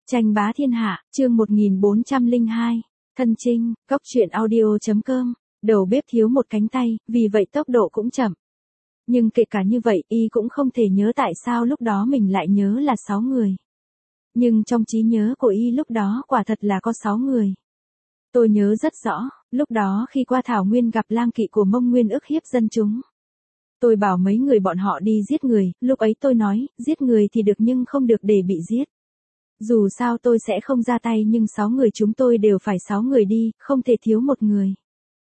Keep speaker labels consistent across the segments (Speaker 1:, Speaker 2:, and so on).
Speaker 1: Tranh bá thiên hạ, chương 1402, thân trinh, cốc truyện audio.com, đầu bếp thiếu một cánh tay, vì vậy tốc độ cũng chậm. Nhưng kể cả như vậy, y cũng không thể nhớ tại sao lúc đó mình lại nhớ là 6 người. Nhưng trong trí nhớ của y lúc đó quả thật là có 6 người. Tôi nhớ rất rõ, lúc đó khi qua Thảo Nguyên gặp lang kỵ của Mông Nguyên ức hiếp dân chúng. Tôi bảo mấy người bọn họ đi giết người, lúc ấy tôi nói, giết người thì được nhưng không được để bị giết. Dù sao tôi sẽ không ra tay nhưng 6 người chúng tôi đều phải 6 người đi, không thể thiếu một người.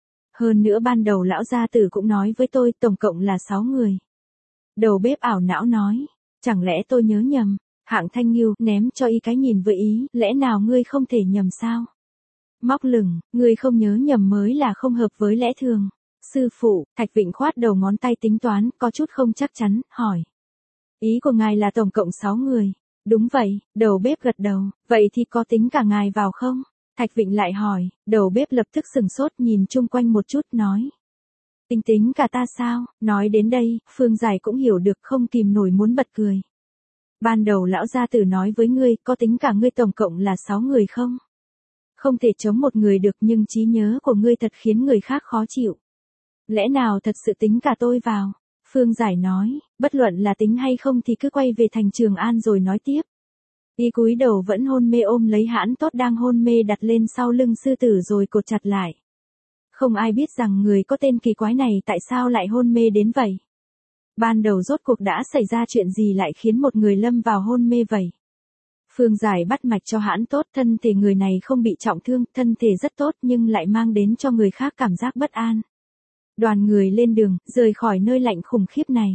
Speaker 1: Hơn nữa ban đầu lão gia tử cũng nói với tôi tổng cộng là 6 người. Đầu bếp ảo não nói, chẳng lẽ tôi nhớ nhầm, Hạng Thanh Nghiêu ném cho y cái nhìn với ý, lẽ nào ngươi không thể nhầm sao? Móc lửng, ngươi không nhớ nhầm mới là không hợp với lẽ thường. Sư phụ, Thạch Vịnh khoát đầu ngón tay tính toán, có chút không chắc chắn, hỏi. Ý của ngài là tổng cộng 6 người. Đúng vậy, đầu bếp gật đầu, vậy thì có tính cả ngài vào không? Thạch Vịnh lại hỏi, đầu bếp lập tức sừng sốt nhìn chung quanh một chút nói. Tính cả ta sao? Nói đến đây, Phương Giải cũng hiểu được không kìm nổi muốn bật cười. Ban đầu lão gia tử nói với ngươi, có tính cả ngươi tổng cộng là 6 người không? Không thể chống một người được nhưng trí nhớ của ngươi thật khiến người khác khó chịu. Lẽ nào thật sự tính cả tôi vào? Phương Giải nói, bất luận là tính hay không thì cứ quay về thành Trường An rồi nói tiếp. Y cúi đầu vẫn hôn mê ôm lấy Hãn Tốt đang hôn mê đặt lên sau lưng sư tử rồi cột chặt lại. Không ai biết rằng người có tên kỳ quái này tại sao lại hôn mê đến vậy. Ban đầu rốt cuộc đã xảy ra chuyện gì lại khiến một người lâm vào hôn mê vậy. Phương Giải bắt mạch cho Hãn Tốt, thân thể người này không bị trọng thương, thân thể rất tốt nhưng lại mang đến cho người khác cảm giác bất an. Đoàn người lên đường, rời khỏi nơi lạnh khủng khiếp này.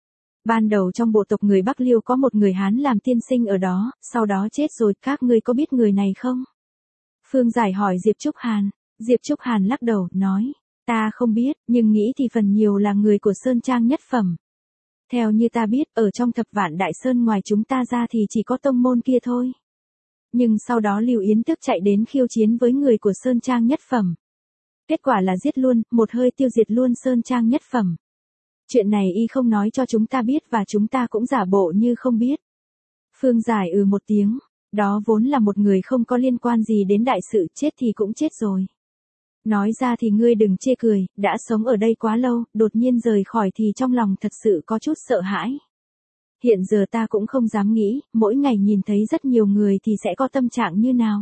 Speaker 1: Ban đầu trong bộ tộc người Bắc Liêu có một người Hán làm tiên sinh ở đó, sau đó chết rồi, các ngươi có biết người này không? Phương Giải hỏi Diệp Trúc Hàn. Diệp Trúc Hàn lắc đầu, nói, ta không biết, nhưng nghĩ thì phần nhiều là người của Sơn Trang nhất phẩm. Theo như ta biết, ở trong Thập Vạn Đại Sơn ngoài chúng ta ra thì chỉ có tông môn kia thôi. Nhưng sau đó Lưu Yến Tước chạy đến khiêu chiến với người của Sơn Trang nhất phẩm. Kết quả là giết luôn, một hơi tiêu diệt luôn Sơn Trang nhất phẩm. Chuyện này y không nói cho chúng ta biết và chúng ta cũng giả bộ như không biết. Phương Giải một tiếng, đó vốn là một người không có liên quan gì đến đại sự, chết thì cũng chết rồi. Nói ra thì ngươi đừng chê cười, đã sống ở đây quá lâu, đột nhiên rời khỏi thì trong lòng thật sự có chút sợ hãi. Hiện giờ ta cũng không dám nghĩ, mỗi ngày nhìn thấy rất nhiều người thì sẽ có tâm trạng như nào.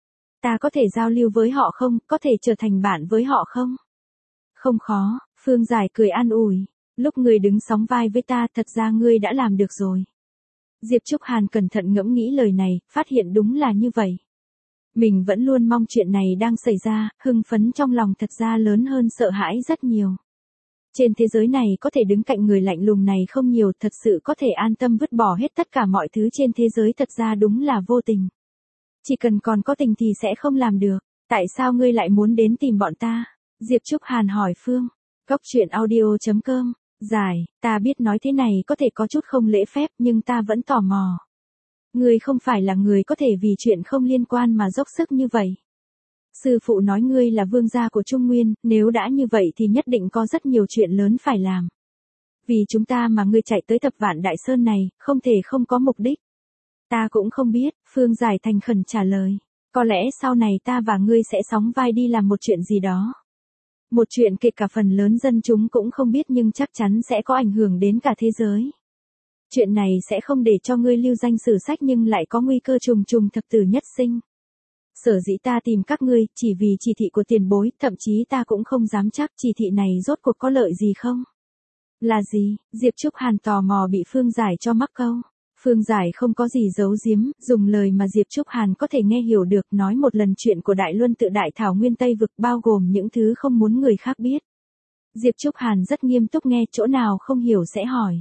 Speaker 1: Ta có thể giao lưu với họ không, có thể trở thành bạn với họ không? Không khó, Phương Giải cười an ủi. Lúc ngươi đứng sóng vai với ta thật ra ngươi đã làm được rồi. Diệp Trúc Hàn cẩn thận ngẫm nghĩ lời này, phát hiện đúng là như vậy. Mình vẫn luôn mong chuyện này đang xảy ra, hưng phấn trong lòng thật ra lớn hơn sợ hãi rất nhiều. Trên thế giới này có thể đứng cạnh người lạnh lùng này không nhiều, thật sự có thể an tâm vứt bỏ hết tất cả mọi thứ trên thế giới thật ra đúng là vô tình. Chỉ cần còn có tình thì sẽ không làm được. Tại sao ngươi lại muốn đến tìm bọn ta? Diệp Trúc Hàn hỏi Phương. Cốc truyện audio.com. Giải, ta biết nói thế này có thể có chút không lễ phép nhưng ta vẫn tò mò. Ngươi không phải là người có thể vì chuyện không liên quan mà dốc sức như vậy. Sư phụ nói ngươi là vương gia của Trung Nguyên, nếu đã như vậy thì nhất định có rất nhiều chuyện lớn phải làm. Vì chúng ta mà ngươi chạy tới Thập Vạn Đại Sơn này, không thể không có mục đích. Ta cũng không biết, Phương Giải thành khẩn trả lời. Có lẽ sau này ta và ngươi sẽ sóng vai đi làm một chuyện gì đó. Một chuyện kể cả phần lớn dân chúng cũng không biết nhưng chắc chắn sẽ có ảnh hưởng đến cả thế giới. Chuyện này sẽ không để cho ngươi lưu danh sử sách nhưng lại có nguy cơ trùng trùng thập tử nhất sinh. Sở dĩ ta tìm các ngươi, chỉ vì chỉ thị của tiền bối, thậm chí ta cũng không dám chắc chỉ thị này rốt cuộc có lợi gì không. Là gì? Diệp Trúc Hàn tò mò bị Phương Giải cho mắc câu. Phương Giải không có gì giấu giếm, dùng lời mà Diệp Trúc Hàn có thể nghe hiểu được nói một lần chuyện của Đại Luân tự Đại Thảo Nguyên Tây Vực bao gồm những thứ không muốn người khác biết. Diệp Trúc Hàn rất nghiêm túc nghe, chỗ nào không hiểu sẽ hỏi.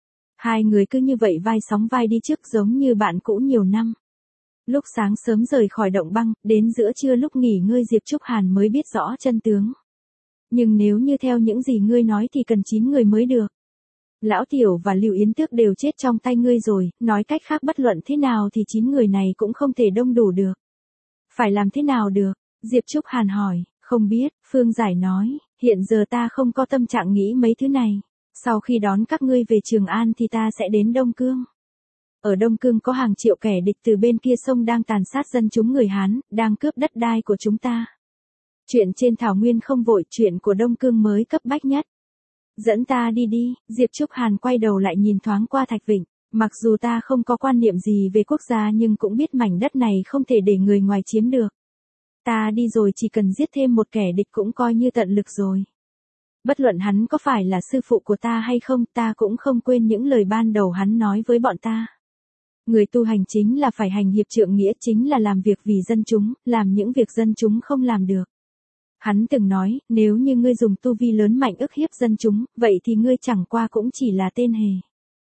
Speaker 1: Hai người cứ như vậy vai sóng vai đi trước giống như bạn cũ nhiều năm. Lúc sáng sớm rời khỏi động băng, đến giữa trưa lúc nghỉ ngơi Diệp Trúc Hàn mới biết rõ chân tướng. Nhưng nếu như theo những gì ngươi nói thì cần 9 người mới được. Lão Tiểu và Lưu Yến Tước đều chết trong tay ngươi rồi, nói cách khác bất luận thế nào thì 9 người này cũng không thể đông đủ được. Phải làm thế nào được? Diệp Trúc Hàn hỏi, không biết, Phương Giải nói, hiện giờ ta không có tâm trạng nghĩ mấy thứ này. Sau khi đón các ngươi về Trường An thì ta sẽ đến Đông Cương. Ở Đông Cương có hàng triệu kẻ địch từ bên kia sông đang tàn sát dân chúng người Hán, đang cướp đất đai của chúng ta. Chuyện trên thảo nguyên không vội, chuyện của Đông Cương mới cấp bách nhất. Dẫn ta đi đi, Diệp Trúc Hàn quay đầu lại nhìn thoáng qua Thạch Vịnh. Mặc dù ta không có quan niệm gì về quốc gia nhưng cũng biết mảnh đất này không thể để người ngoài chiếm được. Ta đi rồi chỉ cần giết thêm một kẻ địch cũng coi như tận lực rồi. Bất luận hắn có phải là sư phụ của ta hay không, ta cũng không quên những lời ban đầu hắn nói với bọn ta. Người tu hành chính là phải hành hiệp trượng nghĩa, chính là làm việc vì dân chúng, làm những việc dân chúng không làm được. Hắn từng nói, nếu như ngươi dùng tu vi lớn mạnh ức hiếp dân chúng, vậy thì ngươi chẳng qua cũng chỉ là tên hề.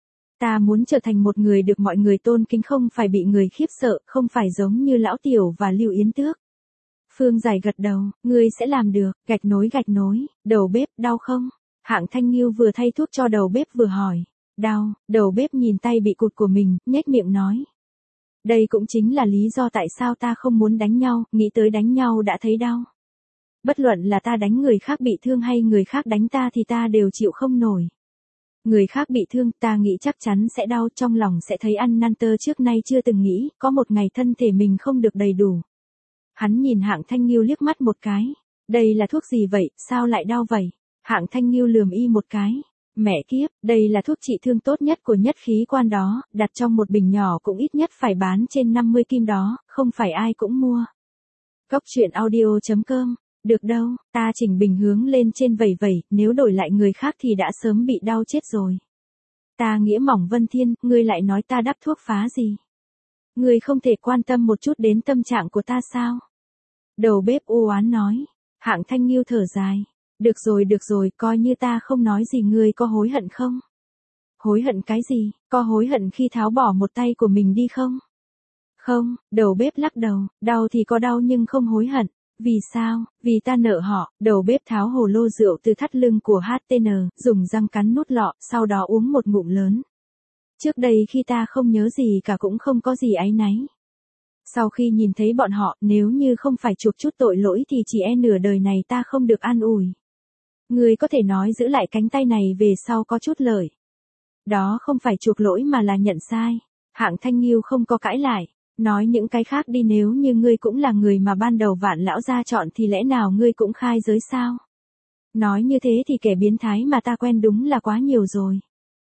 Speaker 1: Ta muốn trở thành một người được mọi người tôn kính, không phải bị người khiếp sợ, không phải giống như Lão Tiểu và Lưu Yến Tước. Phương Giải gật đầu, ngươi sẽ làm được, gạch nối, đầu bếp, đau không? Hạng Thanh Nghiêu vừa thay thuốc cho đầu bếp vừa hỏi. Đau, đầu bếp nhìn tay bị cụt của mình, nhếch miệng nói. Đây cũng chính là lý do tại sao ta không muốn đánh nhau, nghĩ tới đánh nhau đã thấy đau. Bất luận là ta đánh người khác bị thương hay người khác đánh ta thì ta đều chịu không nổi. Người khác bị thương ta nghĩ chắc chắn sẽ đau, trong lòng sẽ thấy ăn năn tơ trước nay chưa từng nghĩ, có một ngày thân thể mình không được đầy đủ. Hắn nhìn Hạng Thanh Nghiêu liếc mắt một cái. Đây là thuốc gì vậy, sao lại đau vậy? Hạng Thanh Nghiêu lườm y một cái. Mẹ kiếp, đây là thuốc trị thương tốt nhất của Nhất Khí Quan đó, đặt trong một bình nhỏ cũng ít nhất phải bán trên 50 kim đó, không phải ai cũng mua. Góc truyện audio.com. Được đâu, ta chỉnh bình hướng lên trên vẩy vẩy, nếu đổi lại người khác thì đã sớm bị đau chết rồi. Ta nghĩa mỏng Vân Thiên, ngươi lại nói ta đắp thuốc phá gì? Ngươi không thể quan tâm một chút đến tâm trạng của ta sao? Đầu bếp u oán nói. Hạng Thanh Nghiêu thở dài. Được rồi, coi như ta không nói gì, ngươi có hối hận không? Hối hận cái gì, có hối hận khi tháo bỏ một tay của mình đi không? Không, đầu bếp lắc đầu, đau thì có đau nhưng không hối hận. Vì sao? Vì ta nợ họ. Đầu bếp tháo hồ lô rượu từ thắt lưng của HTN, dùng răng cắn nút lọ, sau đó uống một ngụm lớn. Trước đây khi ta không nhớ gì cả cũng không có gì áy náy. Sau khi nhìn thấy bọn họ, nếu như không phải chuộc chút tội lỗi thì chỉ e nửa đời này ta không được an ủi. Ngươi có thể nói giữ lại cánh tay này về sau có chút lợi. Đó không phải chuộc lỗi mà là nhận sai. Hạng Thanh Nghiêu không có cãi lại. Nói những cái khác đi, nếu như ngươi cũng là người mà ban đầu Vạn lão gia chọn thì lẽ nào ngươi cũng khai giới sao? Nói như thế thì kẻ biến thái mà ta quen đúng là quá nhiều rồi.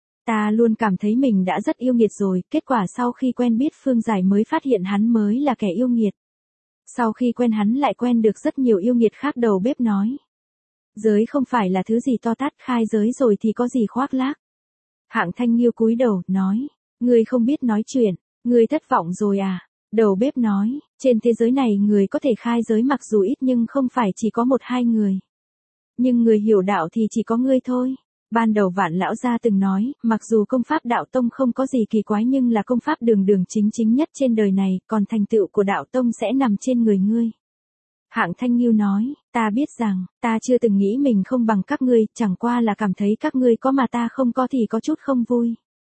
Speaker 1: Ta luôn cảm thấy mình đã rất yêu nghiệt rồi, kết quả sau khi quen biết Phương Giải mới phát hiện hắn mới là kẻ yêu nghiệt. Sau khi quen hắn lại quen được rất nhiều yêu nghiệt khác. Đầu bếp nói. Giới không phải là thứ gì to tát, khai giới rồi thì có gì khoác lác. Hạng Thanh Nghiêu cúi đầu, nói. Ngươi không biết nói chuyện, ngươi thất vọng rồi à? Đầu bếp nói, trên thế giới này người có thể khai giới mặc dù ít nhưng không phải chỉ có một hai người. Nhưng người hiểu đạo thì chỉ có ngươi thôi. Ban đầu Vạn lão gia từng nói, mặc dù công pháp đạo tông không có gì kỳ quái nhưng là công pháp đường đường chính chính nhất trên đời này, còn thành tựu của đạo tông sẽ nằm trên người ngươi. Hạng Thanh Nghiêu nói, ta biết rằng, ta chưa từng nghĩ mình không bằng các ngươi, chẳng qua là cảm thấy các ngươi có mà ta không có thì có chút không vui.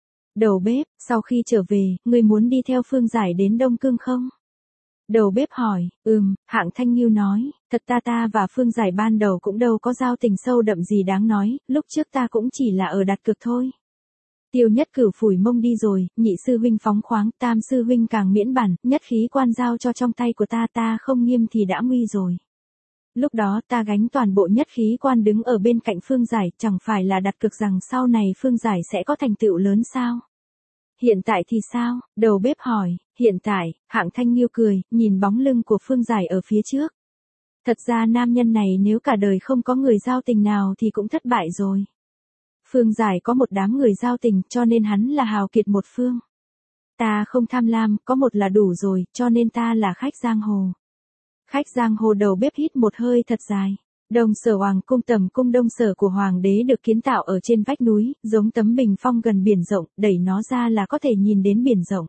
Speaker 1: Đầu bếp, sau khi trở về, ngươi muốn đi theo Phương Giải đến Đông Cương không? Đầu bếp hỏi, Hạng Thanh Nghiêu nói, thật ta và Phương Giải ban đầu cũng đâu có giao tình sâu đậm gì đáng nói, lúc trước ta cũng chỉ là ở đặt cược thôi. Tiêu Nhất Cửu phủi mông đi rồi, nhị sư huynh phóng khoáng, tam sư huynh càng miễn bản, Nhất Khí Quan giao cho trong tay của ta không nghiêm thì đã nguy rồi. Lúc đó ta gánh toàn bộ Nhất Khí Quan đứng ở bên cạnh Phương Giải, chẳng phải là đặt cược rằng sau này Phương Giải sẽ có thành tựu lớn sao? Hiện tại thì sao? Đầu bếp hỏi. Hiện tại, Hạng Thanh Nghiêu cười, nhìn bóng lưng của Phương Giải ở phía trước. Thật ra nam nhân này nếu cả đời không có người giao tình nào thì cũng thất bại rồi. Phương Giải có một đám người giao tình cho nên hắn là hào kiệt một phương. Ta không tham lam, có một là đủ rồi, cho nên ta là khách giang hồ. Khách giang hồ. Đầu bếp hít một hơi thật dài. Đông Sở Hoàng cung, tầm cung Đông Sở của Hoàng đế được kiến tạo ở trên vách núi, giống tấm bình phong gần biển rộng, đẩy nó ra là có thể nhìn đến biển rộng.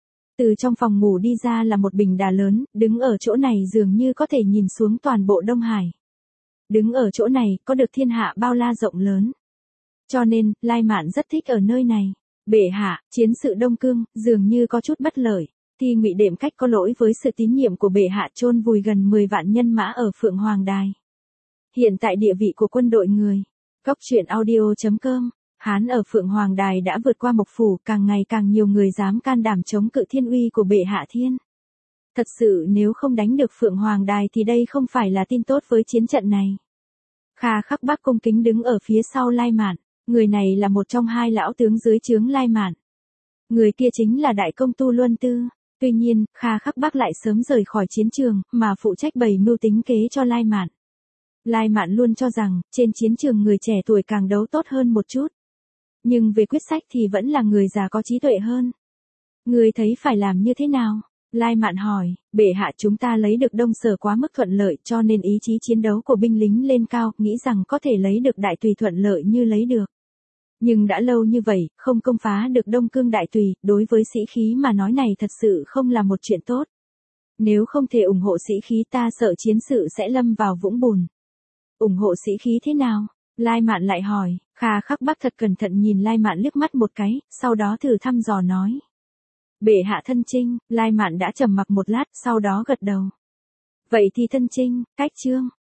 Speaker 1: Từ trong phòng ngủ đi ra là một bình đà lớn, đứng ở chỗ này dường như có thể nhìn xuống toàn bộ Đông Hải. Đứng ở chỗ này, có được thiên hạ bao la rộng lớn. Cho nên, Lai Mạn rất thích ở nơi này. Bệ hạ, chiến sự Đông Cương, dường như có chút bất lợi. Thì Ngụy Đệm Cách có lỗi với sự tín nhiệm của bệ hạ, chôn vùi gần 10 vạn nhân mã ở Phượng Hoàng Đài. Hiện tại địa vị của quân đội người. Góc truyện audio.com Hán ở Phượng Hoàng Đài đã vượt qua Mộc Phủ, càng ngày càng nhiều người dám can đảm chống cự thiên uy của bệ hạ thiên. Thật sự nếu không đánh được Phượng Hoàng Đài thì đây không phải là tin tốt với chiến trận này. Kha Khắc Bắc cung kính đứng ở phía sau Lai Mạn, người này là một trong hai lão tướng dưới trướng Lai Mạn. Người kia chính là đại công tu Luân Tư. Tuy nhiên, Kha Khắc Bắc lại sớm rời khỏi chiến trường, mà phụ trách bày mưu tính kế cho Lai Mạn. Lai Mạn luôn cho rằng, trên chiến trường người trẻ tuổi càng đấu tốt hơn một chút. Nhưng về quyết sách thì vẫn là người già có trí tuệ hơn. Người thấy phải làm như thế nào? Lai Mạn hỏi, bệ hạ chúng ta lấy được Đông Sở quá mức thuận lợi cho nên ý chí chiến đấu của binh lính lên cao, nghĩ rằng có thể lấy được Đại Tùy thuận lợi như lấy được. Nhưng đã lâu như vậy, không công phá được Đông Cương Đại Tùy, đối với sĩ khí mà nói này thật sự không là một chuyện tốt. Nếu không thể ủng hộ sĩ khí ta sợ chiến sự sẽ lâm vào vũng bùn. Ủng hộ sĩ khí thế nào? Lai Mạn lại hỏi, Kha Khắc Bắc thật cẩn thận nhìn Lai Mạn liếc mắt một cái, sau đó thử thăm dò nói. Bệ hạ thân chinh, Lai Mạn đã trầm mặc một lát, sau đó gật đầu. Vậy thì thân chinh, cách chương.